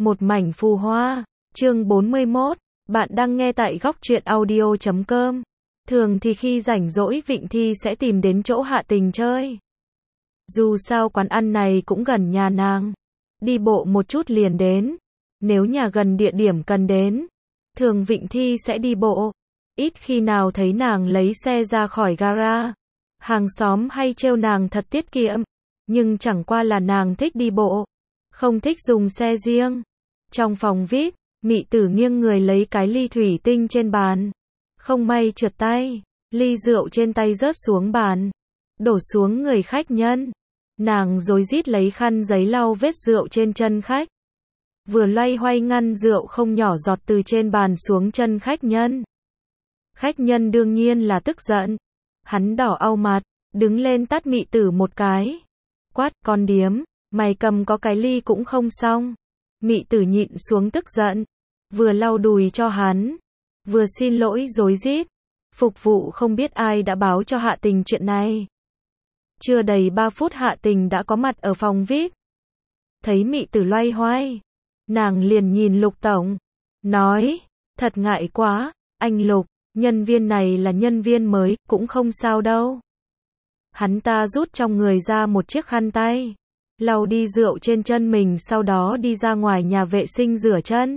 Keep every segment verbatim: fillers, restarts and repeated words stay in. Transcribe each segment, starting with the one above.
Một mảnh phù hoa, chương bốn mươi mốt, bạn đang nghe tại góc truyện audio chấm com. Thường thì khi rảnh rỗi Vịnh Thi sẽ tìm đến chỗ Hạ Tình chơi. Dù sao quán ăn này cũng gần nhà nàng, đi bộ một chút liền đến. Nếu nhà gần địa điểm cần đến, thường Vịnh Thi sẽ đi bộ. Ít khi nào thấy nàng lấy xe ra khỏi gara. Hàng xóm hay trêu nàng thật tiết kiệm, nhưng chẳng qua là nàng thích đi bộ, không thích dùng xe riêng. Trong phòng vi ai pi, Mị Tử nghiêng người lấy cái ly thủy tinh trên bàn. Không may trượt tay, ly rượu trên tay rớt xuống bàn, đổ xuống người khách nhân. Nàng rối rít lấy khăn giấy lau vết rượu trên chân khách. Vừa loay hoay ngăn rượu không nhỏ giọt từ trên bàn xuống chân khách nhân. Khách nhân đương nhiên là tức giận. Hắn đỏ au mặt, đứng lên tát Mị Tử một cái. Quát, con điếm, mày cầm có cái ly cũng không xong. Mị Tử nhịn xuống tức giận, vừa lau đùi cho hắn, vừa xin lỗi rối rít. Phục vụ không biết ai đã báo cho Hạ Tình chuyện này. Chưa đầy ba phút Hạ Tình đã có mặt ở phòng vi ai pi. Thấy Mị Tử loay hoay, nàng liền nhìn Lục tổng, nói, thật ngại quá, anh Lục, nhân viên này là nhân viên mới, cũng không sao đâu. Hắn ta rút trong người ra một chiếc khăn tay, lau đi rượu trên chân mình, sau đó đi ra ngoài nhà vệ sinh rửa chân.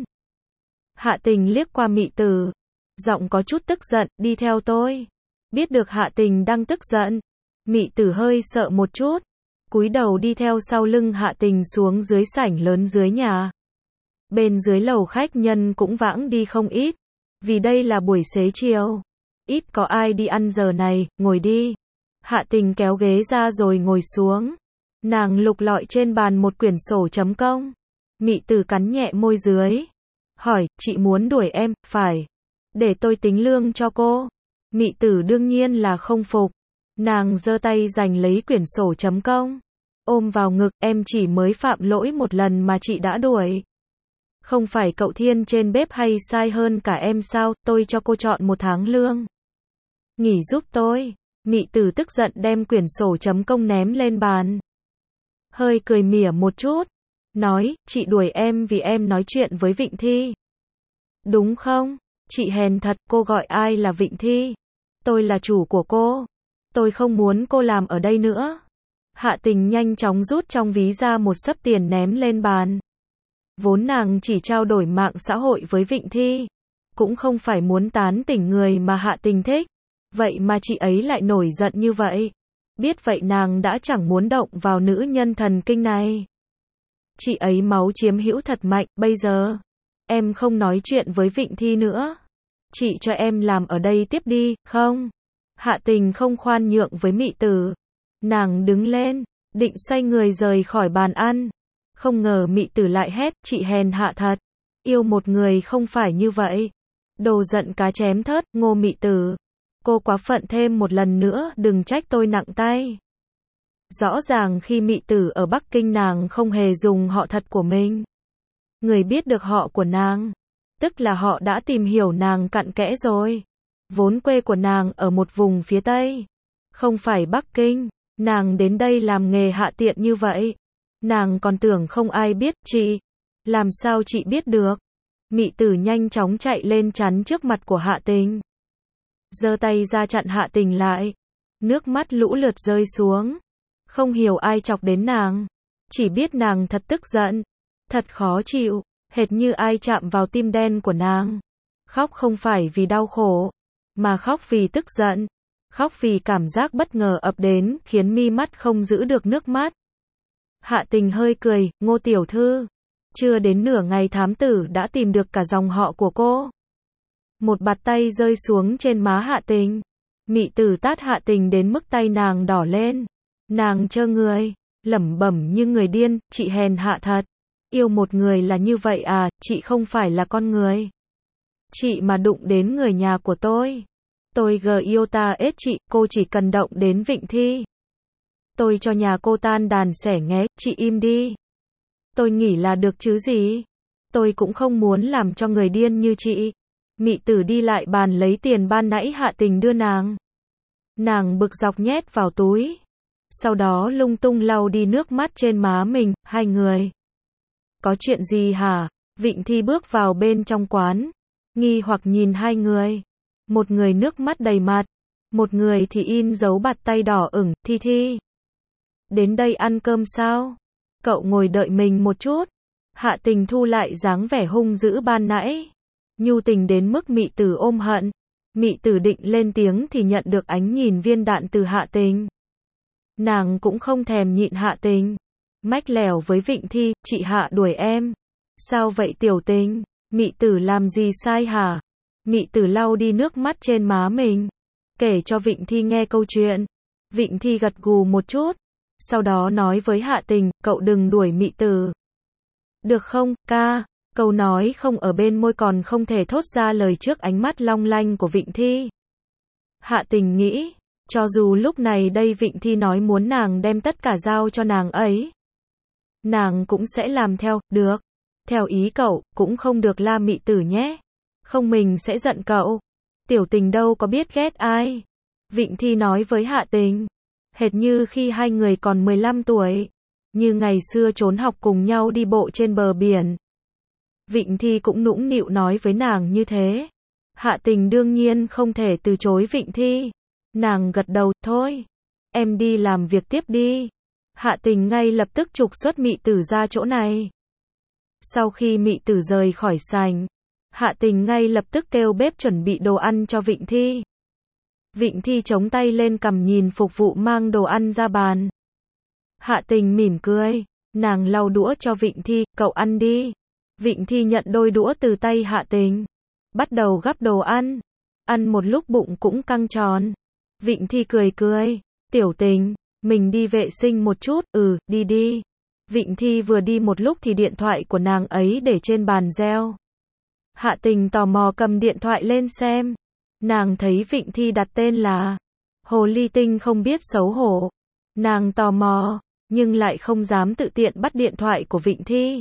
Hạ Tình liếc qua Mị Tử, giọng có chút tức giận, đi theo tôi. Biết được Hạ Tình đang tức giận, Mị Tử hơi sợ một chút, cúi đầu đi theo sau lưng Hạ Tình xuống dưới sảnh lớn dưới nhà. Bên dưới lầu khách nhân cũng vãng đi không ít, vì đây là buổi xế chiều, ít có ai đi ăn giờ này. Ngồi đi. Hạ Tình kéo ghế ra rồi ngồi xuống. Nàng lục lọi trên bàn một quyển sổ chấm công. Mị Tử cắn nhẹ môi dưới, hỏi, chị muốn đuổi em, phải? Để tôi tính lương cho cô. Mị Tử đương nhiên là không phục. Nàng giơ tay giành lấy quyển sổ chấm công, ôm vào ngực, em chỉ mới phạm lỗi một lần mà chị đã đuổi. Không phải cậu Thiên trên bếp hay sai hơn cả em sao? Tôi cho cô chọn một tháng lương. Nghỉ giúp tôi. Mị Tử tức giận đem quyển sổ chấm công ném lên bàn. Hơi cười mỉa một chút, nói, chị đuổi em vì em nói chuyện với Vịnh Thi. Đúng không? Chị hèn thật, cô gọi ai là Vịnh Thi? Tôi là chủ của cô. Tôi không muốn cô làm ở đây nữa. Hạ Tình nhanh chóng rút trong ví ra một xấp tiền ném lên bàn. Vốn nàng chỉ trao đổi mạng xã hội với Vịnh Thi, cũng không phải muốn tán tỉnh người mà Hạ Tình thích. Vậy mà chị ấy lại nổi giận như vậy. Biết vậy nàng đã chẳng muốn động vào nữ nhân thần kinh này. Chị ấy máu chiếm hữu thật mạnh, bây giờ em không nói chuyện với Vịnh Thi nữa. Chị cho em làm ở đây tiếp đi, không? Hạ Tình không khoan nhượng với Mị Tử. Nàng đứng lên, định xoay người rời khỏi bàn ăn. Không ngờ Mị Tử lại hét, chị hèn hạ thật. Yêu một người không phải như vậy. Đồ giận cá chém thớt, Ngô Mị Tử. Cô quá phận, thêm một lần nữa đừng trách tôi nặng tay. Rõ ràng khi Mị Tử ở Bắc Kinh nàng không hề dùng họ thật của mình. Người biết được họ của nàng, tức là họ đã tìm hiểu nàng cặn kẽ rồi. Vốn quê của nàng ở một vùng phía Tây, không phải Bắc Kinh. Nàng đến đây làm nghề hạ tiện như vậy, nàng còn tưởng không ai biết. Chị, làm sao chị biết được? Mị Tử nhanh chóng chạy lên chắn trước mặt của Hạ Tình, giơ tay ra chặn Hạ Tình lại. Nước mắt lũ lượt rơi xuống. Không hiểu ai chọc đến nàng, chỉ biết nàng thật tức giận, thật khó chịu, hệt như ai chạm vào tim đen của nàng. Khóc không phải vì đau khổ, mà khóc vì tức giận, khóc vì cảm giác bất ngờ ập đến, khiến mi mắt không giữ được nước mắt. Hạ Tình hơi cười, Ngô tiểu thư, chưa đến nửa ngày thám tử đã tìm được cả dòng họ của cô. Một bạt tay rơi xuống trên má Hạ Tình. Mị Tử tát Hạ Tình đến mức tay nàng đỏ lên. Nàng trơ người, lẩm bẩm như người điên, chị hèn hạ thật. Yêu một người là như vậy à? Chị không phải là con người. Chị mà đụng đến người nhà của tôi, tôi gờ yêu ta ết chị. Cô chỉ cần động đến Vịnh Thi, tôi cho nhà cô tan đàn xẻ nghé. Chị im đi. Tôi nghỉ là được chứ gì. Tôi cũng không muốn làm cho người điên như chị. Mị Tử đi lại bàn lấy tiền ban nãy Hạ Tình đưa nàng. Nàng bực dọc nhét vào túi, sau đó lung tung lau đi nước mắt trên má mình. Hai người có chuyện gì hả? Vịnh Thi bước vào bên trong quán, nghi hoặc nhìn hai người. Một người nước mắt đầy mặt, một người thì in dấu bạt tay đỏ ửng. Thi Thi, đến đây ăn cơm sao? Cậu ngồi đợi mình một chút. Hạ Tình thu lại dáng vẻ hung dữ ban nãy, nhu tình đến mức Mị Tử ôm hận. Mị Tử định lên tiếng thì nhận được ánh nhìn viên đạn từ Hạ Tình. Nàng cũng không thèm nhịn Hạ Tình, mách lẻo với Vịnh Thi, chị Hạ đuổi em. Sao vậy Tiểu Tình? Mị Tử làm gì sai hả? Mị Tử lau đi nước mắt trên má mình, kể cho Vịnh Thi nghe câu chuyện. Vịnh Thi gật gù một chút, sau đó nói với Hạ Tình, cậu đừng đuổi Mị Tử. Được không, ca? Câu nói không ở bên môi còn không thể thốt ra lời trước ánh mắt long lanh của Vịnh Thi. Hạ Tình nghĩ, cho dù lúc này đây Vịnh Thi nói muốn nàng đem tất cả giao cho nàng ấy, nàng cũng sẽ làm theo. Được, theo ý cậu, cũng không được la Mị Tử nhé. Không mình sẽ giận cậu. Tiểu Tình đâu có biết ghét ai. Vịnh Thi nói với Hạ Tình, hệt như khi hai người còn mười lăm tuổi, như ngày xưa trốn học cùng nhau đi bộ trên bờ biển. Vịnh Thi cũng nũng nịu nói với nàng như thế. Hạ Tình đương nhiên không thể từ chối Vịnh Thi. Nàng gật đầu, thôi, em đi làm việc tiếp đi. Hạ Tình ngay lập tức trục xuất Mị Tử ra chỗ này. Sau khi Mị Tử rời khỏi sảnh, Hạ Tình ngay lập tức kêu bếp chuẩn bị đồ ăn cho Vịnh Thi. Vịnh Thi chống tay lên cằm nhìn phục vụ mang đồ ăn ra bàn. Hạ Tình mỉm cười, nàng lau đũa cho Vịnh Thi, cậu ăn đi. Vịnh Thi nhận đôi đũa từ tay Hạ Tình, bắt đầu gắp đồ ăn. Ăn một lúc bụng cũng căng tròn. Vịnh Thi cười cười, Tiểu Tình, mình đi vệ sinh một chút. Ừ, đi đi. Vịnh Thi vừa đi một lúc thì điện thoại của nàng ấy để trên bàn reo. Hạ Tình tò mò cầm điện thoại lên xem. Nàng thấy Vịnh Thi đặt tên là Hồ Ly Tinh không biết xấu hổ. Nàng tò mò, nhưng lại không dám tự tiện bắt điện thoại của Vịnh Thi.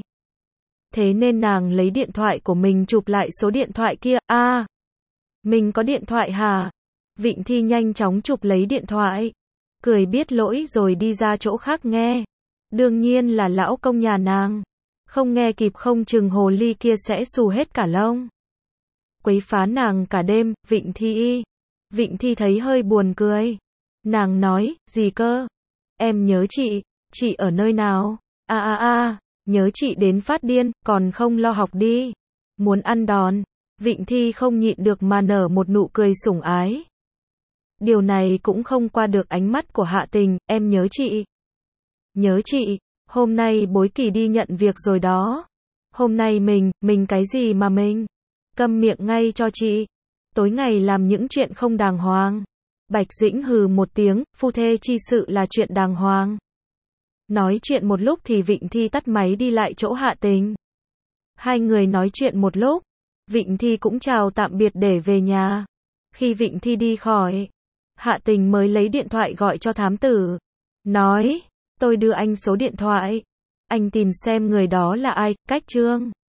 Thế nên nàng lấy điện thoại của mình chụp lại số điện thoại kia. A, à, mình có điện thoại hả? Vịnh Thi nhanh chóng chụp lấy điện thoại, cười biết lỗi rồi đi ra chỗ khác nghe. Đương nhiên là lão công nhà nàng. Không nghe kịp không chừng hồ ly kia sẽ xù hết cả lông. Quấy phá nàng cả đêm. Vịnh Thi y. Vịnh Thi thấy hơi buồn cười. Nàng nói, gì cơ? Em nhớ chị. Chị ở nơi nào? A a a, nhớ chị đến phát điên, còn không lo học đi. Muốn ăn đòn. Vịnh Thi không nhịn được mà nở một nụ cười sủng ái. Điều này cũng không qua được ánh mắt của Hạ Tình. Em nhớ chị. Nhớ chị. Hôm nay Bối Kỳ đi nhận việc rồi đó. Hôm nay mình, mình cái gì mà mình? Câm miệng ngay cho chị. Tối ngày làm những chuyện không đàng hoàng. Bạch Dĩnh hừ một tiếng, phu thê chi sự là chuyện đàng hoàng. Nói chuyện một lúc thì Vịnh Thi tắt máy đi lại chỗ Hạ Tình. Hai người nói chuyện một lúc, Vịnh Thi cũng chào tạm biệt để về nhà. Khi Vịnh Thi đi khỏi, Hạ Tình mới lấy điện thoại gọi cho thám tử. Nói, tôi đưa anh số điện thoại. Anh tìm xem người đó là ai. Cách Trương.